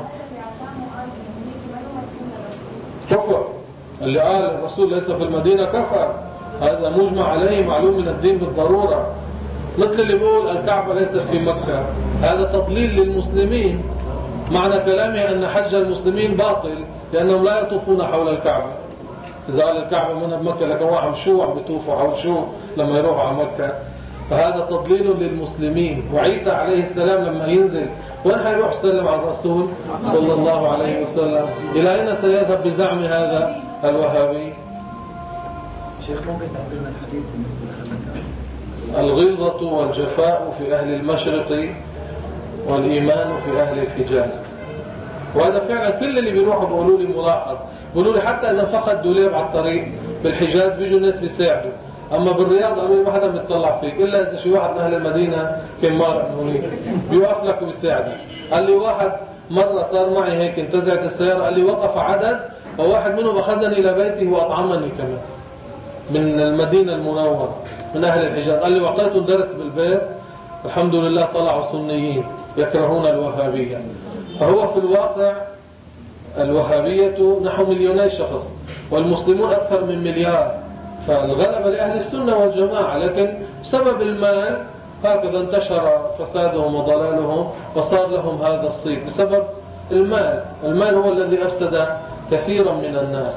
كفر اللي قال الرسول ليس في المدينة كفر، هذا مجمع عليه، معلوم من الدين بالضرورة. مثل اللي بيقول الكعبة ليست في مكة، هذا تضليل للمسلمين. معنى كلامه أن حج المسلمين باطل لأنهم لا يطوفون حول الكعبة. إذا قال الكعبة منها بمكة، لكن واحد شو عم بيطوفوا حول شو لما يروحوا على مكة؟ فهذا تضليل للمسلمين. وعيسى عليه السلام لما ينزل وين حيروح يسلم على الرسول صلى الله عليه وسلم؟ إلى أين سيذهب بزعم هذا الوهابي؟ شيخ ممكن تعطينا الحديث بالنسبة لهذا؟ الغلظة والجفاء في أهل المشرق والإيمان في أهل الحجاز. وهذا فعلا كل اللي بيروحوا بيقولوا لي ملاحظ، بيقولوا لي حتى إذا فقد دوليب على الطريق بالحجاز بيجوا الناس بيساعدوا، أما بالرياض قالوا لي ما حدا بيطلع فيك إلا إذا شي واحد من أهل المدينة كمار هونيك بيوقف لك وبيساعدك. قال لي واحد مرة صار معي هيك، انتزعت السيارة، قال لي وقف عدد وواحد منهم أخذني إلى بيتي وأطعمني كمان من المدينة المنورة من أهل الحجاز. قال لي وعطيته درس بالبيت، الحمد لله طلعوا سنيين يكرهون الوهابية. فهو في الواقع الوهابية نحو مليوني شخص والمسلمون أكثر من مليار، فالغلبة لأهل السنة والجماعة، لكن بسبب المال هكذا انتشر فسادهم وضلالهم وصار لهم هذا الصيت بسبب المال. المال هو الذي أفسد كثيرا من الناس.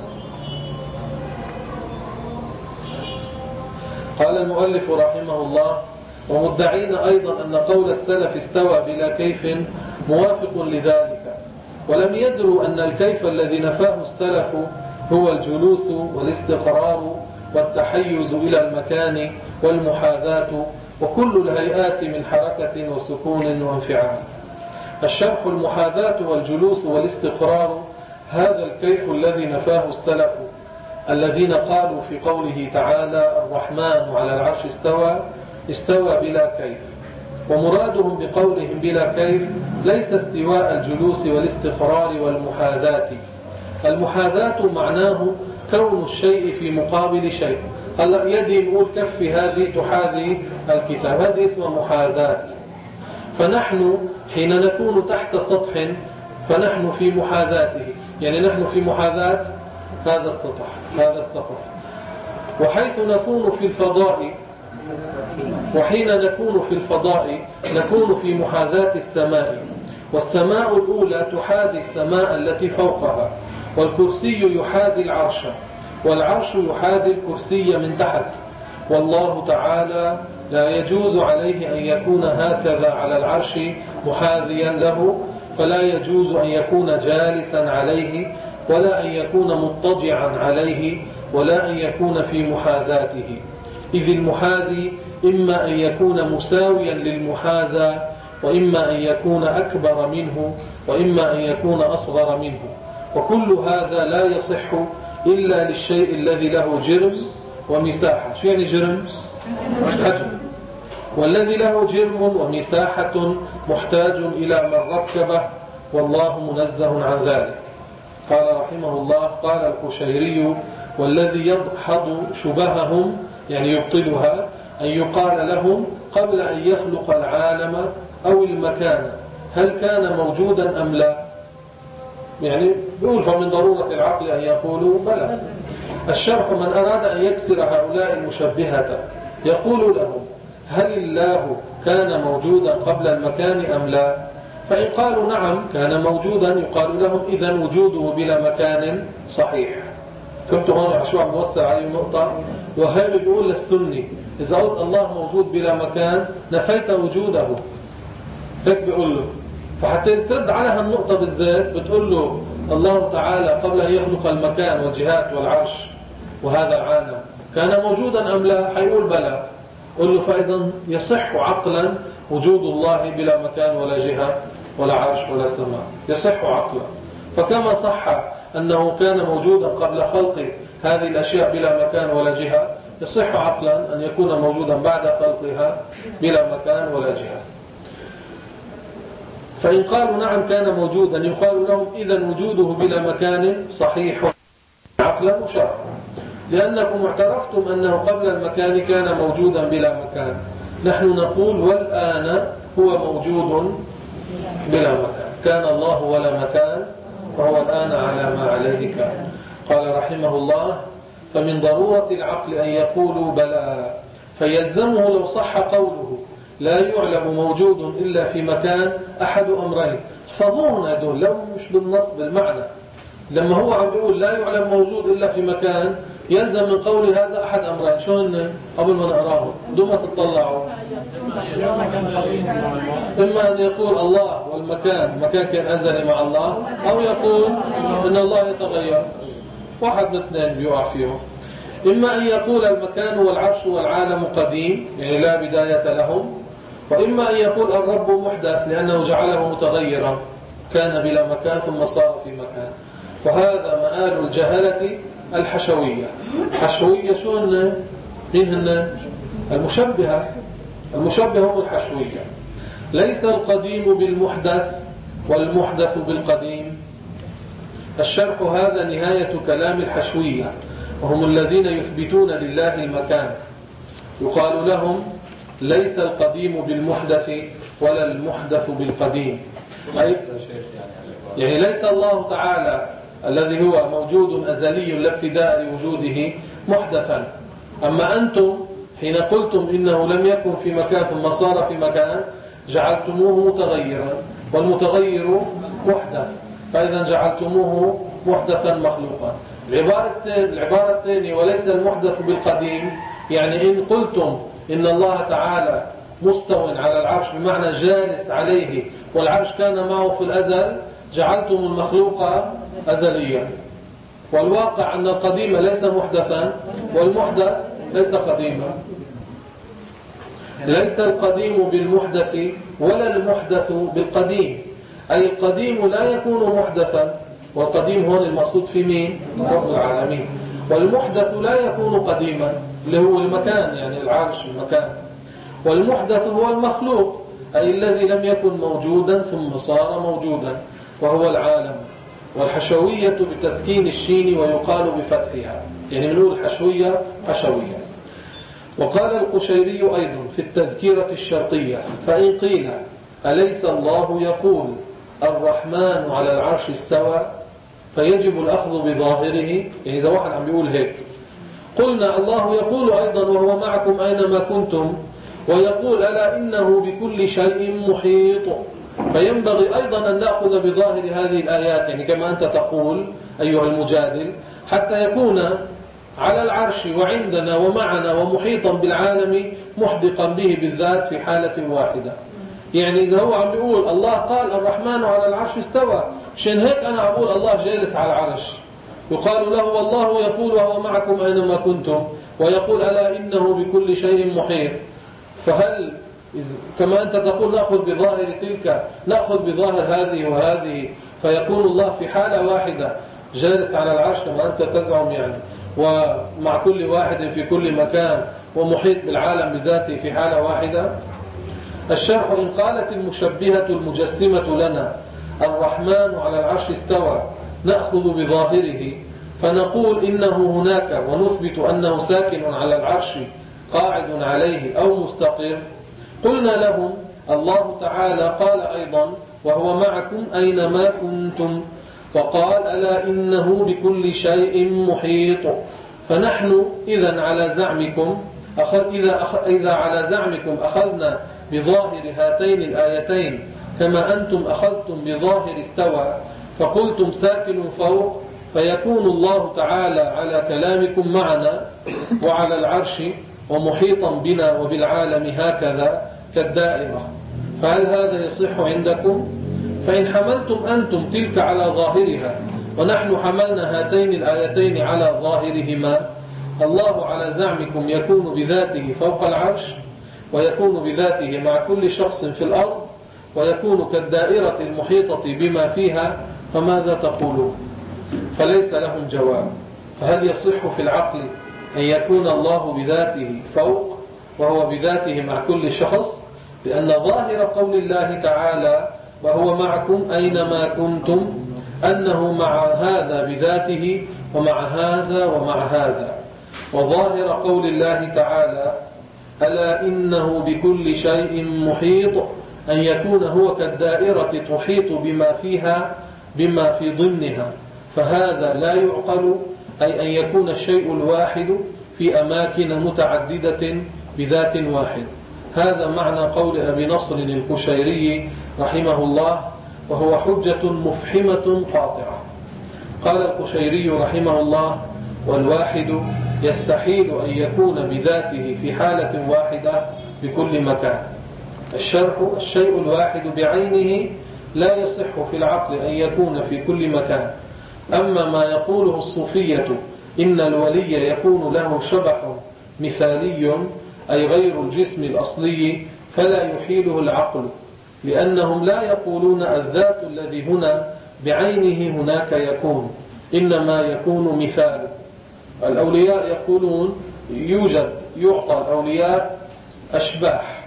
قال المؤلف رحمه الله ومدعين أيضا أن قول السلف استوى بلا كيف موافق لذلك، ولم يدروا أن الكيف الذي نفاه السلف هو الجلوس والاستقرار والتحيز إلى المكان والمحاذاة وكل الهيئات من حركة وسكون وانفعال. الشرح المحاذاة والجلوس والاستقرار هذا الكيف الذي نفاه السلف الذين قالوا في قوله تعالى الرحمن على العرش استوى استوى بلا كيف. ومرادهم بقولهم بلا كيف ليس استواء الجلوس والاستقرار والمحاذاة. المحاذاة معناه كون الشيء في مقابل شيء. هلا يدي نقول كفي هذه تحاذي الكتاب، هذه اسمها محاذاة. فنحن حين نكون تحت سطح فنحن في محاذاته، يعني نحن في محاذاة هذا السطح هذا السطح. وحيث نكون في الفضاء وحين نكون في الفضاء نكون في محاذاة السماء، والسماء الأولى تحاذي السماء التي فوقها، والكرسي يحاذي العرش، والعرش يحاذي الكرسي من تحت. والله تعالى لا يجوز عليه أن يكون هكذا على العرش محاذيا له، فلا يجوز أن يكون جالسا عليه ولا أن يكون مضطجعا عليه ولا أن يكون في محاذاته، إذ المحاذي إما أن يكون مساويا للمحاذى وإما أن يكون أكبر منه وإما أن يكون أصغر منه، وكل هذا لا يصح إلا للشيء الذي له جرم ومساحة. شو يعني جرم؟ حجم. والذي له جرم ومساحة محتاج إلى من ركبه، والله منزه عن ذلك. قال رحمه الله: قال القشيري: والذي يدحض شبههم يعني يبطلها أن يقال لهم قبل أن يخلق العالم أو المكان هل كان موجودا أم لا؟ يعني يقول فمن ضرورة العقل أن يقولوا بلى. الشرح: من أراد أن يكسر هؤلاء المشبهة يقول لهم: هل الله كان موجودا قبل المكان أم لا؟ فإن قالوا نعم كان موجودا يقال لهم: إذا وجوده بلا مكان صحيح. كنت هون شو عم بوسع أي نقطة؟ وهذا بيقول للسني: إذا قلت الله موجود بلا مكان نفيت وجوده، هيك بيقول له. فحتى ترد على هالنقطة بالذات بتقول له: الله تعالى قبل أن يخلق المكان والجهات والعرش وهذا العالم كان موجودا أم لا؟ حيقول بلى. قل له: فإذا يصح عقلا وجود الله بلا مكان ولا جهة ولا عرش ولا سماء، يصح عقلا. فكما صح أنه كان موجودا قبل خلق هذه الأشياء بلا مكان ولا جهة، يصح عقلا أن يكون موجودا بعد خلقها بلا مكان ولا جهة. فإن قالوا نعم كان موجودا يقال لهم: إذا وجوده بلا مكان صحيح عقلا وشرعا، لأنكم اعترفتم أنه قبل المكان كان موجودا بلا مكان. نحن نقول: والآن هو موجود بلا مكان، كان الله ولا مكان وهو الآن على ما عليه كان. قال رحمه الله: فمن ضرورة العقل أن يقولوا بلى، فيلزمه لو صح قوله لا يعلم موجود إلا في مكان أحد أمرين. فضونا دول لو مش بالنص بالمعنى، لما هو عم بيقول لا يعلم موجود إلا في مكان يلزم من قول هذا أحد أمرين. شو هن قبل ما نقراه دون ما تطلعوا؟ إما أن يقول الله والمكان مكان كان أزلي مع الله، أو يقول إن الله يتغير. واحد من اثنين بيقع فيهم. إما أن يقول المكان والعرش والعالم قديم يعني لا بداية لهم، وإما أن يقول الرب محدث لأنه جعله متغيرا، كان بلا مكان ثم صار في مكان. وهذا مآل الجهلة الحشوية. حشوية شو هن؟ مين هن؟ المشبهة. المشبهة هم الحشوية. ليس القديم بالمحدث والمحدث بالقديم. الشرح: هذا نهاية كلام الحشوية، وهم الذين يثبتون لله المكان. يقال لهم: ليس القديم بالمحدث ولا المحدث بالقديم. أي يعني ليس الله تعالى الذي هو موجود أزلي لا ابتداء لوجوده محدثا. أما أنتم حين قلتم إنه لم يكن في مكان ثم صار في مكان جعلتموه متغيرا، والمتغير محدث، فإذا جعلتموه محدثا مخلوقا. العبارة الثانية: وليس المحدث بالقديم، يعني إن قلتم إن الله تعالى مستو على العرش بمعنى جالس عليه والعرش كان معه في الأزل جعلتم المخلوق أزليا. والواقع أن القديم ليس محدثا والمحدث ليس قديما. ليس القديم بالمحدث ولا المحدث بالقديم، أي القديم لا يكون محدثا، والقديم هون المقصود في مين؟ رب العالمين. والمحدث لا يكون قديما اللي هو المكان يعني العرش المكان. والمحدث هو المخلوق أي الذي لم يكن موجودا ثم صار موجودا وهو العالم. والحشوية بتسكين الشين ويقال بفتحها، يعني بنقول حشوية حشوية. وقال القشيري أيضا في التذكيرة الشرطية: فإن قيل أليس الله يقول الرحمن على العرش استوى فيجب الأخذ بظاهره، يعني إذا واحد عم بيقول هيك قلنا الله يقول أيضا وهو معكم أينما كنتم، ويقول ألا إنه بكل شيء محيط، فينبغي أيضا أن نأخذ بظاهر هذه الآيات، يعني كما أنت تقول أيها المجادل، حتى يكون على العرش وعندنا ومعنا ومحيطا بالعالم محدقا به بالذات في حالة واحدة. يعني إذا هو عم بيقول الله قال الرحمن على العرش استوى، شان هيك أنا عم بقول الله جالس على العرش، يقال له والله يقول وهو معكم أينما كنتم، ويقول ألا إنه بكل شيء محيط. فهل كما أنت تقول نأخذ بظاهر تلك نأخذ بظاهر هذه وهذه، فيكون الله في حالة واحدة جالس على العرش كما أنت تزعم يعني، ومع كل واحد في كل مكان ومحيط بالعالم بذاته في حالة واحدة؟ الشرح: إن قالت المشبهة المجسمة لنا الرحمن على العرش استوى نأخذ بظاهره فنقول إنه هناك ونثبت أنه ساكن على العرش قاعد عليه أو مستقر، قلنا لهم الله تعالى قال أيضا وهو معكم أينما كنتم، وقال ألا إنه بكل شيء محيط. فنحن إذا على زعمكم أخذ إذا, أخ إذا على زعمكم أخذنا بظاهر هاتين الآيتين كما أنتم أخذتم بظاهر استوى فقلتم ساكن فوق، فيكون الله تعالى على كلامكم معنا وعلى العرش ومحيطا بنا وبالعالم هكذا كالدائرة. فهل هذا يصح عندكم؟ فإن حملتم أنتم تلك على ظاهرها ونحن حملنا هاتين الآيتين على ظاهرهما، الله على زعمكم يكون بذاته فوق العرش ويكون بذاته مع كل شخص في الأرض ويكون كالدائرة المحيطة بما فيها، فماذا تقولون؟ فليس لهم جواب. فهل يصح في العقل أن يكون الله بذاته فوق وهو بذاته مع كل شخص؟ لأن ظاهر قول الله تعالى وهو معكم أينما كنتم أنه مع هذا بذاته ومع هذا ومع هذا، وظاهر قول الله تعالى ألا إنه بكل شيء محيط أن يكون هو كالدائرة تحيط بما فيها بما في ضمنها، فهذا لا يعقل، أي أن يكون الشيء الواحد في أماكن متعددة بذات واحد. هذا معنى قول أبي نصر القشيري رحمه الله، وهو حجة مفحمة قاطعة. قال القشيري رحمه الله: والواحد يستحيل أن يكون بذاته في حالة واحدة بكل مكان. الشرح: الشيء الواحد بعينه لا يصح في العقل أن يكون في كل مكان. أما ما يقوله الصوفية إن الولي يكون له شبح مثالي أي غير الجسم الأصلي فلا يحيله العقل، لأنهم لا يقولون الذات الذي هنا بعينه هناك يكون، إنما يكون مثال. الأولياء يقولون يوجد يعطى الأولياء أشباح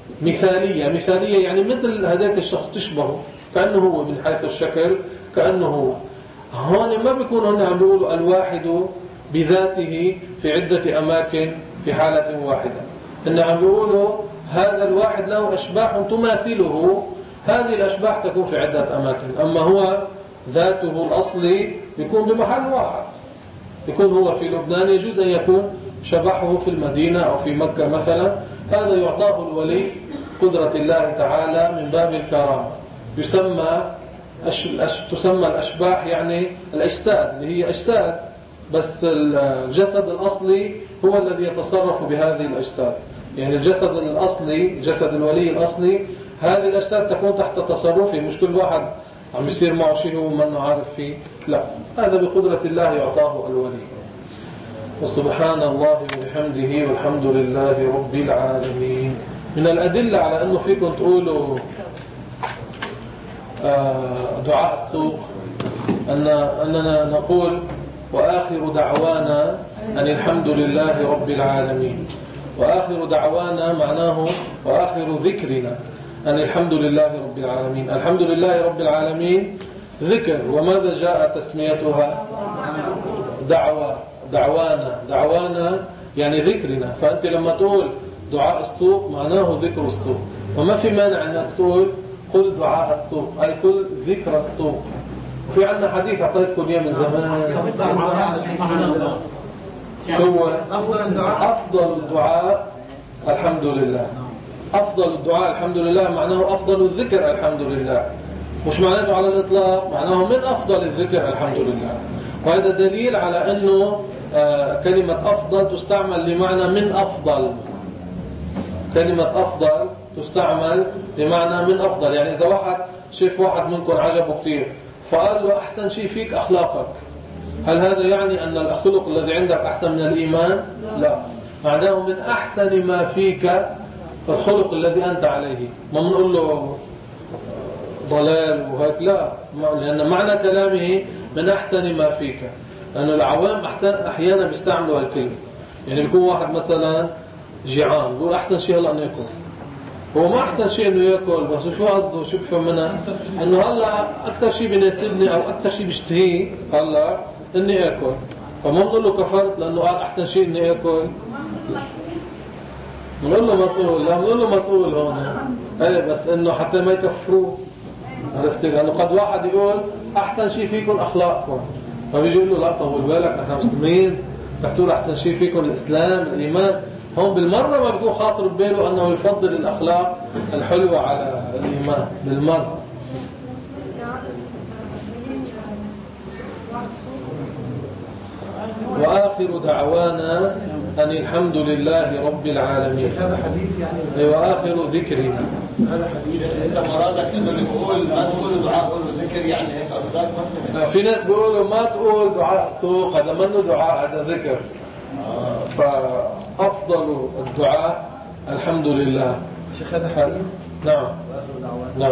مثالية. مثالية يعني مثل هذاك الشخص تشبهه كأنه هو من حيث الشكل كأنه هو. هون ما بيكون هنا عم بيقولوا الواحد بذاته في عدة أماكن في حالة واحدة، إن عم بيقولوا هذا الواحد له أشباح تماثله، هذه الأشباح تكون في عدة أماكن، أما هو ذاته الأصلي يكون بمحل واحد. يكون هو في لبنان يجوز أن يكون شبحه في المدينة أو في مكة مثلا، هذا يعطاه الولي قدرة الله تعالى من باب الكرامة. يسمى أش... أش... تسمى الأشباح يعني الأجساد، اللي هي أجساد بس الجسد الأصلي هو الذي يتصرف بهذه الأجساد. يعني الجسد الأصلي جسد الولي الأصلي هذه الأجساد تكون تحت تصرفه، مش كل واحد عم يصير معه شيء هو ما عارف فيه، لا، هذا بقدرة الله يعطاه الولي. وسبحان الله وبحمده والحمد لله رب العالمين. من الأدلة على أنه فيكم تقولوا دعاء السوق أن أننا نقول وآخر دعوانا أن الحمد لله رب العالمين. وآخر دعوانا معناه وآخر ذكرنا أن الحمد لله رب العالمين. الحمد لله رب العالمين ذكر، وماذا جاء تسميتها؟ دعوة. دعوانا دعوانا يعني ذكرنا. فأنت لما تقول دعاء السوق معناه ذكر السوق، وما في مانع أنك تقول قل دعاء السوق أي قل ذكر السوق. وفي عندنا حديث أعطيتكم إياه من زمان، شو أفضل الدعاء الحمد لله. أفضل الدعاء الحمد لله معناه أفضل الذكر الحمد لله، مش معناته على الإطلاق، معناه من أفضل الذكر الحمد لله. وهذا دليل على أنه كلمة أفضل تستعمل لمعنى من أفضل. كلمة أفضل تستعمل بمعنى من أفضل. يعني إذا واحد شاف واحد منكم عجبه كثير فقال له أحسن شيء فيك أخلاقك، هل هذا يعني أن الخلق الذي عندك أحسن من الإيمان؟ لا، معناه من أحسن ما فيك الخلق الذي أنت عليه. ما بنقول له ضلال وهيك، لا، لأن معنى كلامه من أحسن ما فيك، لأن العوام أحسن أحيانا بيستعملوا هالكلمة. يعني بيكون واحد مثلا جيعان بقول أحسن شيء هلأ ناكل. هو ما أحسن شيء إنه يأكل، بس شو قصده شو بفهم منها؟ إنه هلا أكثر شيء بيناسبني أو أكثر شيء بشتهيه هلا إني آكل. فما بنقول له كفرت لأنه قال أحسن شيء إني آكل. بنقول له ما تقول، لا بنقول له ما تقول هون. إيه بس إنه حتى ما يكفروه. عرفت؟ لأنه قد واحد يقول أحسن شيء فيكم أخلاقكم. فبيجي يقول له لا طول بالك نحن مسلمين، بتقول أحسن شيء فيكم الإسلام الإيمان. هون بالمرة ما بيكون خاطر بباله أنه يفضل الأخلاق الحلوة على الإيمان بالمرة. وآخر دعوانا أن الحمد لله رب العالمين. هذا حديث يعني. وآخر ذكرنا. هذا حديث. انت مرادك انه اللي بيقول ما تقول دعاء قول ذكر، يعني هيك قصدك؟ في ناس بيقولوا ما تقول دعاء السوق، هذا منه دعاء، هذا ذكر. فأفضل الدعاء الحمد لله. شيخ هذا حديث. نعم نعم.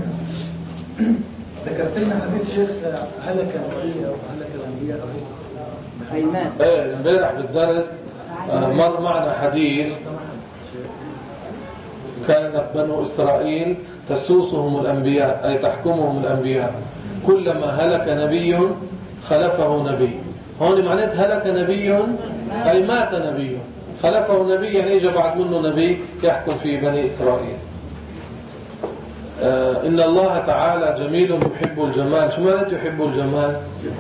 ذكرت لنا حديث شيخ هلك النبي أو هلك الأنبياء أو خيمان. ايه امبارح بالدرس مر معنا حديث كانت بنو إسرائيل تسوسهم الأنبياء أي تحكمهم الأنبياء، كلما هلك نبي خلفه نبي. هون معنات هلك نبي أي مات نبي، خلفه نبي يعني إجا بعد منه نبي يحكم في بني إسرائيل. آه إن الله تعالى جميل يحب الجمال. شو معنات يحب الجمال؟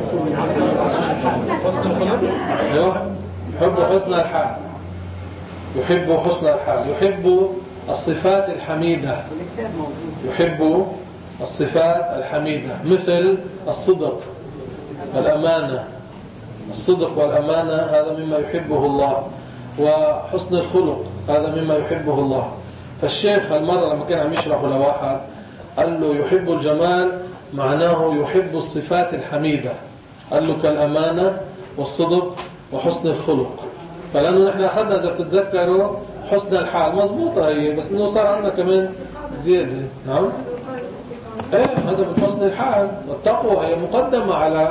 حسن الخلق. يحب حسن الحال، يحب حسن الحال، يحب الصفات الحميدة، يحب الصفات الحميدة مثل الصدق والأمانة. الصدق والأمانة هذا مما يحبه الله، وحسن الخلق هذا مما يحبه الله. فالشيخ هالمرة لما كان عم يشرح لواحد قال له يحب الجمال معناه يحب الصفات الحميدة، قال له كالأمانة والصدق وحسن الخلق. فلأنه نحن أخذنا إذا بتتذكروا حسن الحال مضبوطة هي، بس إنه صار عندنا كمان زيادة. نعم إيه هذا من حسن الحال. التقوى هي مقدمة على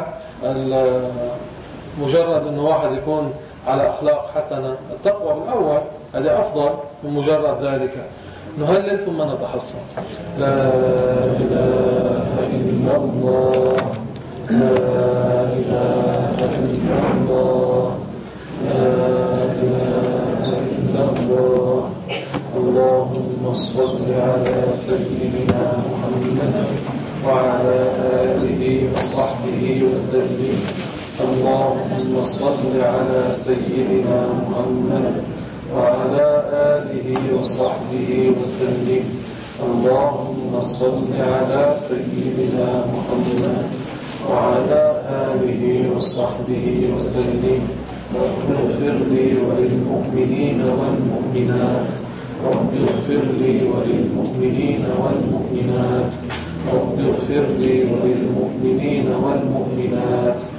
مجرد إنه واحد يكون على أخلاق حسنة. التقوى بالأول هذا أفضل من مجرد ذلك. نهلل ثم نتحصن. لا إله إلا الله، لا إله إلا الله، لا إله إلا الله. اللهم صل على سيدنا محمد وعلى آله وصحبه وسلم. اللهم صل على سيدنا محمد وعلى آله وصحبه وسلم. اللهم صل على سيدنا محمد وعلى آله وصحبه وسلم. رب اغفر لي وللمؤمنين والمؤمنات، رب اغفر لي وللمؤمنين والمؤمنات، رب اغفر لي وللمؤمنين والمؤمنات.